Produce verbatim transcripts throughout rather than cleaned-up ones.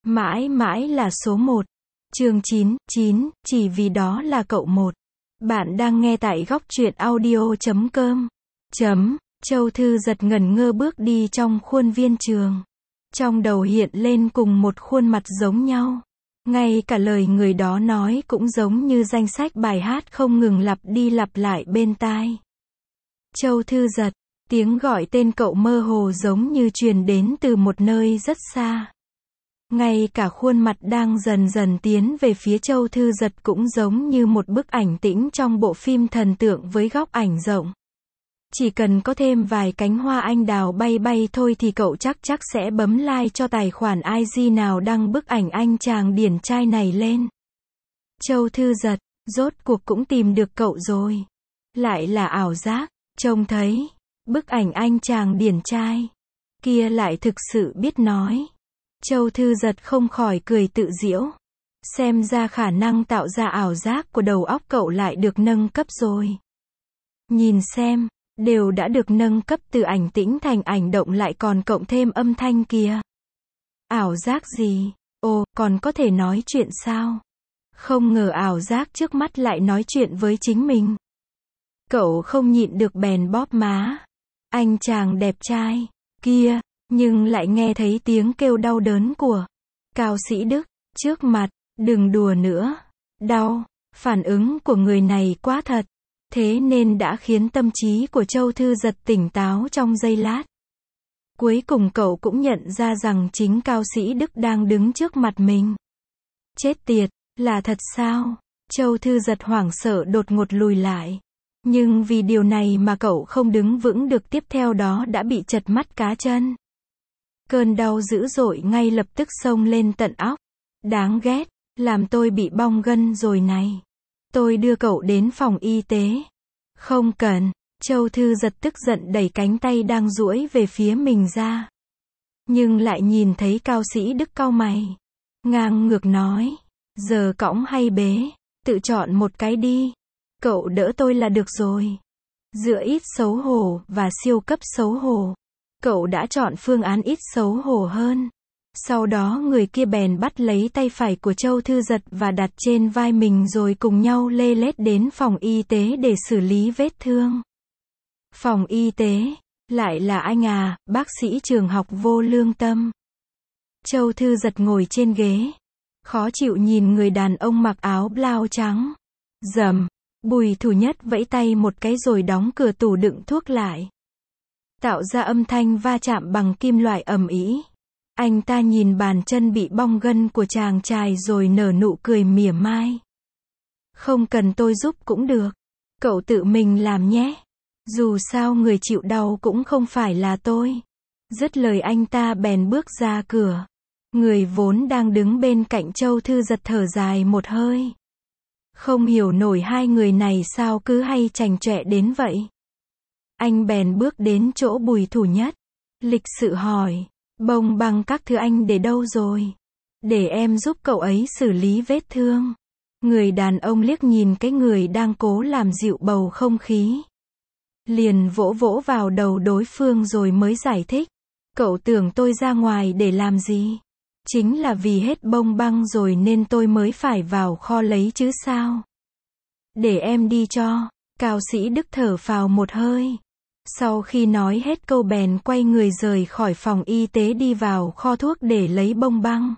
Mãi mãi là số một. Chương chín, chín, chỉ vì đó là cậu một. Bạn đang nghe tại góc truyện audio chấm com. Chấm, Châu Thư giật ngẩn ngơ bước đi trong khuôn viên trường. Trong đầu hiện lên cùng một khuôn mặt giống nhau. Ngay cả lời người đó nói cũng giống như danh sách bài hát không ngừng lặp đi lặp lại bên tai. Châu Thư giật, tiếng gọi tên cậu mơ hồ giống như truyền đến từ một nơi rất xa. Ngay cả khuôn mặt đang dần dần tiến về phía Châu Thư giật cũng giống như một bức ảnh tĩnh trong bộ phim thần tượng với góc ảnh rộng. Chỉ cần có thêm vài cánh hoa anh đào bay bay thôi thì cậu chắc chắc sẽ bấm like cho tài khoản i giê nào đăng bức ảnh anh chàng điển trai này lên. Châu Thư giật, rốt cuộc cũng tìm được cậu rồi. Lại là ảo giác, trông thấy bức ảnh anh chàng điển trai kia lại thực sự biết nói. Châu Thư giật không khỏi cười tự giễu. Xem ra khả năng tạo ra ảo giác của đầu óc cậu lại được nâng cấp rồi. Nhìn xem, đều đã được nâng cấp từ ảnh tĩnh thành ảnh động lại còn cộng thêm âm thanh kìa. Ảo giác gì? Ồ, còn có thể nói chuyện sao? Không ngờ ảo giác trước mắt lại nói chuyện với chính mình. Cậu không nhịn được bèn bóp má. Anh chàng đẹp trai kia, nhưng lại nghe thấy tiếng kêu đau đớn của Cao Sĩ Đức trước mặt. Đừng đùa nữa. Đau. Phản ứng của người này quá thật. Thế nên đã khiến tâm trí của Châu Thư giật tỉnh táo trong giây lát. Cuối cùng cậu cũng nhận ra rằng chính Cao Sĩ Đức đang đứng trước mặt mình. Chết tiệt, là thật sao? Châu Thư giật hoảng sợ đột ngột lùi lại. Nhưng vì điều này mà cậu không đứng vững được, tiếp theo đó đã bị chật mắt cá chân. Cơn đau dữ dội ngay lập tức xông lên tận óc. Đáng ghét, làm tôi bị bong gân rồi này. Tôi đưa cậu đến phòng y tế. Không cần. Châu Thư giật tức giận đẩy cánh tay đang duỗi về phía mình ra. Nhưng lại nhìn thấy Cao Sĩ Đức cau mày. Ngang ngược nói. Giờ cõng hay bế? Tự chọn một cái đi. Cậu đỡ tôi là được rồi. Giữa ít xấu hổ và siêu cấp xấu hổ, cậu đã chọn phương án ít xấu hổ hơn. Sau đó người kia bèn bắt lấy tay phải của Châu Thư giật và đặt trên vai mình rồi cùng nhau lê lết đến phòng y tế để xử lý vết thương. Phòng y tế, lại là anh à, bác sĩ trường học vô lương tâm. Châu Thư giật ngồi trên ghế, khó chịu nhìn người đàn ông mặc áo blau trắng. Rầm, Bùi Thủ Nhất vẫy tay một cái rồi đóng cửa tủ đựng thuốc lại, tạo ra âm thanh va chạm bằng kim loại ầm ĩ. Anh ta nhìn bàn chân bị bong gân của chàng trai rồi nở nụ cười mỉa mai. Không cần tôi giúp cũng được. Cậu tự mình làm nhé. Dù sao người chịu đau cũng không phải là tôi. Dứt lời anh ta bèn bước ra cửa. Người vốn đang đứng bên cạnh Châu Thư giật thở dài một hơi. Không hiểu nổi hai người này sao cứ hay chảnh chọe đến vậy. Anh bèn bước đến chỗ Bùi Thủ Nhất. Lịch sự hỏi. Bông băng các thứ anh để đâu rồi? Để em giúp cậu ấy xử lý vết thương. Người đàn ông liếc nhìn cái người đang cố làm dịu bầu không khí. Liền vỗ vỗ vào đầu đối phương rồi mới giải thích. Cậu tưởng tôi ra ngoài để làm gì? Chính là vì hết bông băng rồi nên tôi mới phải vào kho lấy chứ sao? Để em đi cho. Cao Sĩ Đức thở phào một hơi. Sau khi nói hết câu bèn quay người rời khỏi phòng y tế đi vào kho thuốc để lấy bông băng.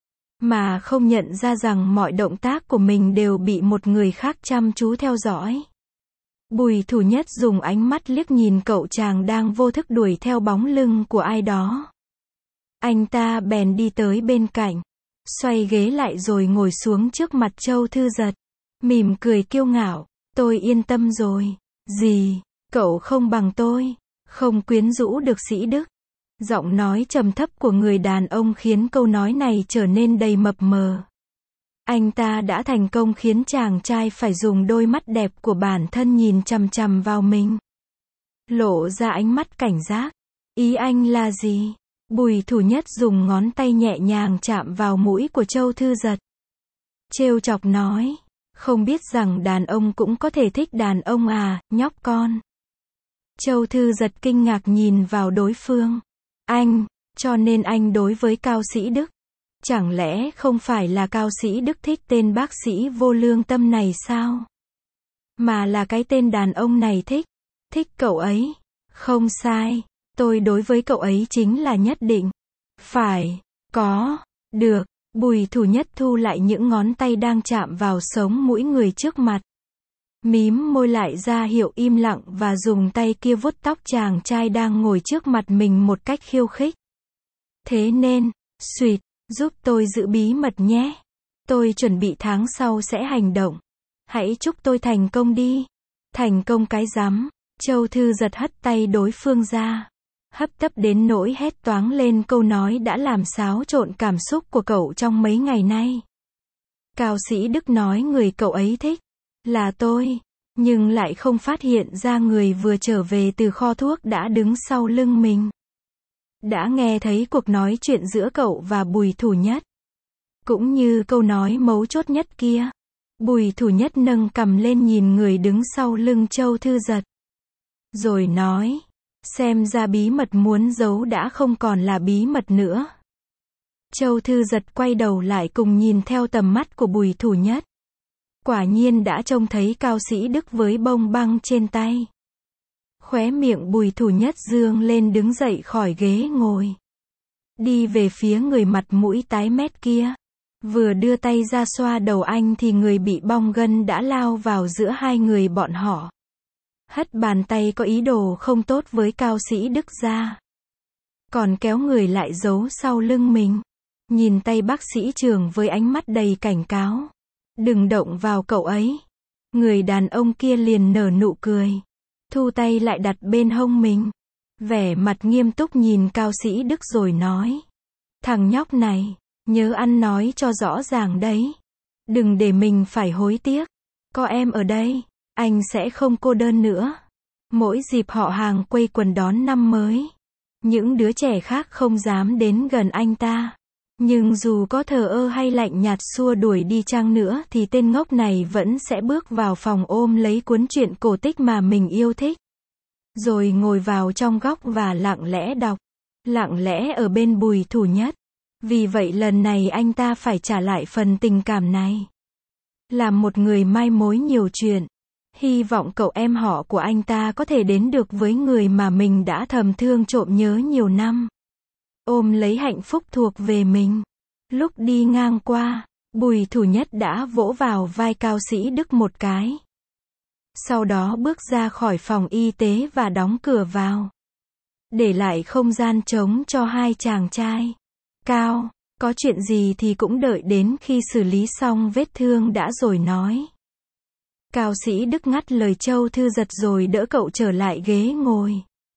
Mà không nhận ra rằng mọi động tác của mình đều bị một người khác chăm chú theo dõi. Bùi Thủ Nhất dùng ánh mắt liếc nhìn cậu chàng đang vô thức đuổi theo bóng lưng của ai đó. Anh ta bèn đi tới bên cạnh, xoay ghế lại rồi ngồi xuống trước mặt Châu Thư giật. Mỉm cười kiêu ngạo. Tôi yên tâm rồi. Gì? Cậu không bằng tôi, không quyến rũ được Sĩ Đức. Giọng nói trầm thấp của người đàn ông khiến câu nói này trở nên đầy mập mờ. Anh ta đã thành công khiến chàng trai phải dùng đôi mắt đẹp của bản thân nhìn chằm chằm vào mình. Lộ ra ánh mắt cảnh giác. Ý anh là gì? Bùi Thủ Nhất dùng ngón tay nhẹ nhàng chạm vào mũi của Châu Thư giật. Trêu chọc nói. Không biết rằng đàn ông cũng có thể thích đàn ông à, nhóc con. Châu Thư giật kinh ngạc nhìn vào đối phương. Anh, cho nên anh đối với Cao Sĩ Đức Chẳng lẽ không phải là Cao Sĩ Đức thích tên bác sĩ vô lương tâm này sao? Mà là cái tên đàn ông này thích. Thích cậu ấy. Không sai. Tôi đối với cậu ấy chính là nhất định. Phải. Có. Được. Bùi Thủ Nhất thu lại những ngón tay đang chạm vào sống mũi người trước mặt. Mím môi lại ra hiệu im lặng và dùng tay kia vuốt tóc chàng trai đang ngồi trước mặt mình một cách khiêu khích. Thế nên, suýt, giúp tôi giữ bí mật nhé. Tôi chuẩn bị tháng sau sẽ hành động. Hãy chúc tôi thành công đi. Thành công cái rắm. Châu Thư giật hất tay đối phương ra. Hấp tấp đến nỗi hét toáng lên câu nói đã làm xáo trộn cảm xúc của cậu trong mấy ngày nay. Cao Sĩ Đức nói người cậu ấy thích là tôi, nhưng lại không phát hiện ra người vừa trở về từ kho thuốc đã đứng sau lưng mình. Đã nghe thấy cuộc nói chuyện giữa cậu và Bùi Thủ Nhất. Cũng như câu nói mấu chốt nhất kia. Bùi Thủ Nhất nâng cằm lên nhìn người đứng sau lưng Châu Thư giật. Rồi nói, xem ra bí mật muốn giấu đã không còn là bí mật nữa. Châu Thư giật quay đầu lại cùng nhìn theo tầm mắt của Bùi Thủ Nhất. Quả nhiên đã trông thấy Cao Sĩ Đức với bông băng trên tay. Khóe miệng Bùi Thủ Nhất dương lên đứng dậy khỏi ghế ngồi. Đi về phía người mặt mũi tái mét kia. Vừa đưa tay ra xoa đầu anh thì người bị bong gân đã lao vào giữa hai người bọn họ. Hất bàn tay có ý đồ không tốt với Cao Sĩ Đức ra. Còn kéo người lại giấu sau lưng mình. Nhìn tay bác sĩ Trường với ánh mắt đầy cảnh cáo. Đừng động vào cậu ấy. Người đàn ông kia liền nở nụ cười. Thu tay lại đặt bên hông mình. Vẻ mặt nghiêm túc nhìn Cao Sĩ Đức rồi nói. Thằng nhóc này, nhớ ăn nói cho rõ ràng đấy. Đừng để mình phải hối tiếc. Có em ở đây, anh sẽ không cô đơn nữa. Mỗi dịp họ hàng quây quần đón năm mới, những đứa trẻ khác không dám đến gần anh ta. Nhưng dù có thờ ơ hay lạnh nhạt xua đuổi đi chăng nữa thì tên ngốc này vẫn sẽ bước vào phòng ôm lấy cuốn truyện cổ tích mà mình yêu thích. Rồi ngồi vào trong góc và lặng lẽ đọc. Lặng lẽ ở bên Bùi Thủ Nhất. Vì vậy lần này anh ta phải trả lại phần tình cảm này. Làm một người mai mối nhiều chuyện. Hy vọng cậu em họ của anh ta có thể đến được với người mà mình đã thầm thương trộm nhớ nhiều năm. Ôm lấy hạnh phúc thuộc về mình. Lúc đi ngang qua, Bùi Thủ Nhất đã vỗ vào vai Cao Sĩ Đức một cái. Sau đó bước ra khỏi phòng y tế và đóng cửa vào. Để lại không gian trống cho hai chàng trai. Cao, có chuyện gì thì cũng đợi đến khi xử lý xong vết thương đã rồi nói. Cao Sĩ Đức ngắt lời Châu Thư giật rồi đỡ cậu trở lại ghế ngồi.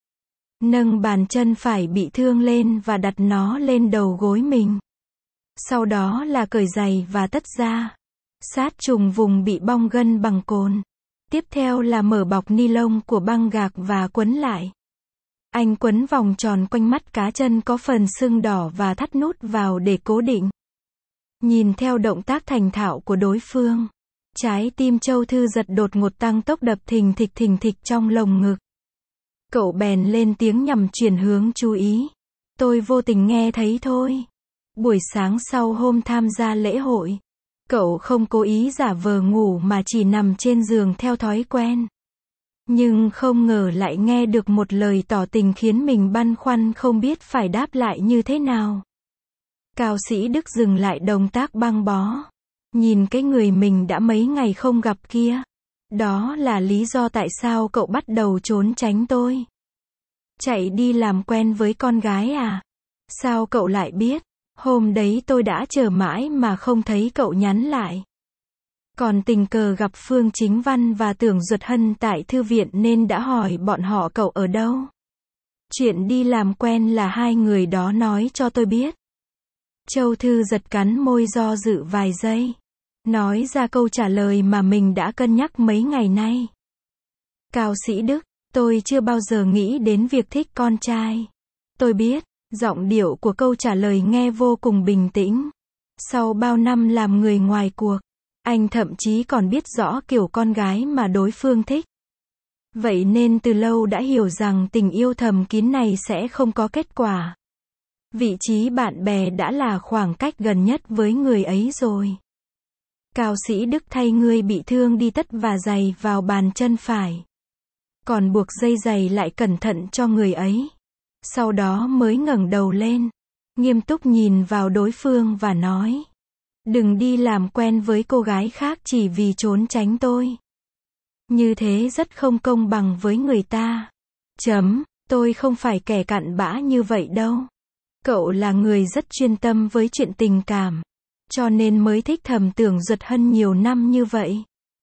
Nâng bàn chân phải bị thương lên và đặt nó lên đầu gối mình. Sau đó là cởi giày và tất ra. Sát trùng vùng bị bong gân bằng cồn. Tiếp theo là mở bọc ni lông của băng gạc và quấn lại. Anh quấn vòng tròn quanh mắt cá chân có phần sưng đỏ và thắt nút vào để cố định. Nhìn theo động tác thành thạo của đối phương, trái tim Châu Thư giật đột ngột tăng tốc đập thình thịch thình thịch trong lồng ngực. Cậu bèn lên tiếng nhằm chuyển hướng chú ý. Tôi vô tình nghe thấy thôi. Buổi sáng sau hôm tham gia lễ hội, cậu không cố ý giả vờ ngủ mà chỉ nằm trên giường theo thói quen. Nhưng không ngờ lại nghe được một lời tỏ tình khiến mình băn khoăn không biết phải đáp lại như thế nào. Cao Sĩ Đức dừng lại động tác băng bó. Nhìn cái người mình đã mấy ngày không gặp kia. Đó là lý do tại sao cậu bắt đầu trốn tránh tôi. Chạy đi làm quen với con gái à? Sao cậu lại biết? Hôm đấy tôi đã chờ mãi mà không thấy cậu nhắn lại. Còn tình cờ gặp Phương Chính Văn và Tưởng Duật Hân tại thư viện nên đã hỏi bọn họ cậu ở đâu. Chuyện đi làm quen là hai người đó nói cho tôi biết. Châu Thư giật cắn môi do dự vài giây. Nói ra câu trả lời mà mình đã cân nhắc mấy ngày nay. Cao Sĩ Đức, tôi chưa bao giờ nghĩ đến việc thích con trai. Tôi biết, giọng điệu của câu trả lời nghe vô cùng bình tĩnh. Sau bao năm làm người ngoài cuộc, anh thậm chí còn biết rõ kiểu con gái mà đối phương thích. Vậy nên từ lâu đã hiểu rằng tình yêu thầm kín này sẽ không có kết quả. Vị trí bạn bè đã là khoảng cách gần nhất với người ấy rồi. Cao sĩ Đức thay người bị thương đi tất và giày vào bàn chân phải. Còn buộc dây giày lại cẩn thận cho người ấy. Sau đó mới ngẩng đầu lên, nghiêm túc nhìn vào đối phương và nói. Đừng đi làm quen với cô gái khác chỉ vì trốn tránh tôi. Như thế rất không công bằng với người ta. Chấm, tôi không phải kẻ cặn bã như vậy đâu. Cậu là người rất chuyên tâm với chuyện tình cảm. Cho nên mới thích thầm tưởng Duật Hân nhiều năm như vậy.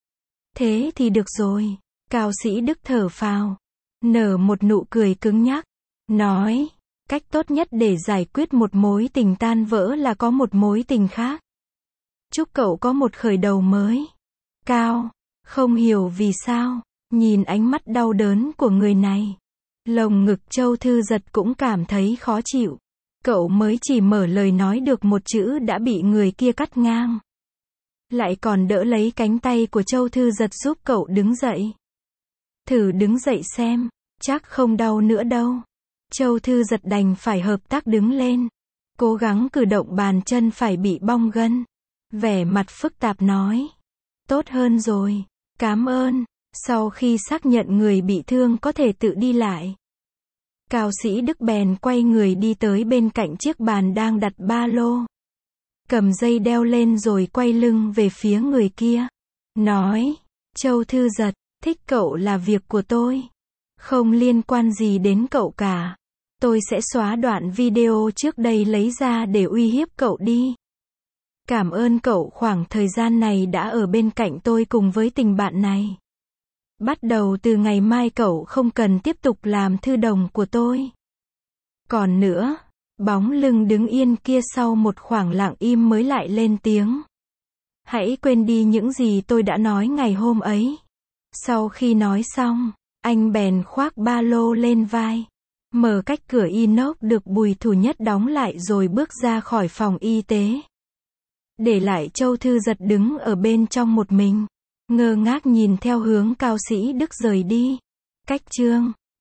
Thế thì được rồi. Cao sĩ Đức thở phào. Nở một nụ cười cứng nhắc. Nói, cách tốt nhất để giải quyết một mối tình tan vỡ là có một mối tình khác. Chúc cậu có một khởi đầu mới. Cao, không hiểu vì sao, nhìn ánh mắt đau đớn của người này. Lồng ngực Châu Thư Giật cũng cảm thấy khó chịu. Cậu mới chỉ mở lời nói được một chữ đã bị người kia cắt ngang. Lại còn đỡ lấy cánh tay của Châu Thư Giật giúp cậu đứng dậy. Thử đứng dậy xem, chắc không đau nữa đâu. Châu Thư Giật đành phải hợp tác đứng lên. Cố gắng cử động bàn chân phải bị bong gân. Vẻ mặt phức tạp nói. Tốt hơn rồi. Cảm ơn. Sau khi xác nhận người bị thương có thể tự đi lại. Cao sĩ Đức bèn quay người đi tới bên cạnh chiếc bàn đang đặt ba lô. Cầm dây đeo lên rồi quay lưng về phía người kia. Nói. Châu Thư Giật, thích cậu là việc của tôi. Không liên quan gì đến cậu cả. Tôi sẽ xóa đoạn video trước đây lấy ra để uy hiếp cậu đi. Cảm ơn cậu khoảng thời gian này đã ở bên cạnh tôi cùng với tình bạn này. Bắt đầu từ ngày mai cậu không cần tiếp tục làm thư đồng của tôi. Còn nữa, bóng lưng đứng yên kia sau một khoảng lặng im mới lại lên tiếng. Hãy quên đi những gì tôi đã nói ngày hôm ấy. Sau khi nói xong, anh bèn khoác ba lô lên vai. Mở cách cửa inox được Bùi Thủ Nhất đóng lại rồi bước ra khỏi phòng y tế. Để lại Châu Thư Giật đứng ở bên trong một mình. Ngơ ngác nhìn theo hướng Cao sĩ Đức rời đi. Cách chương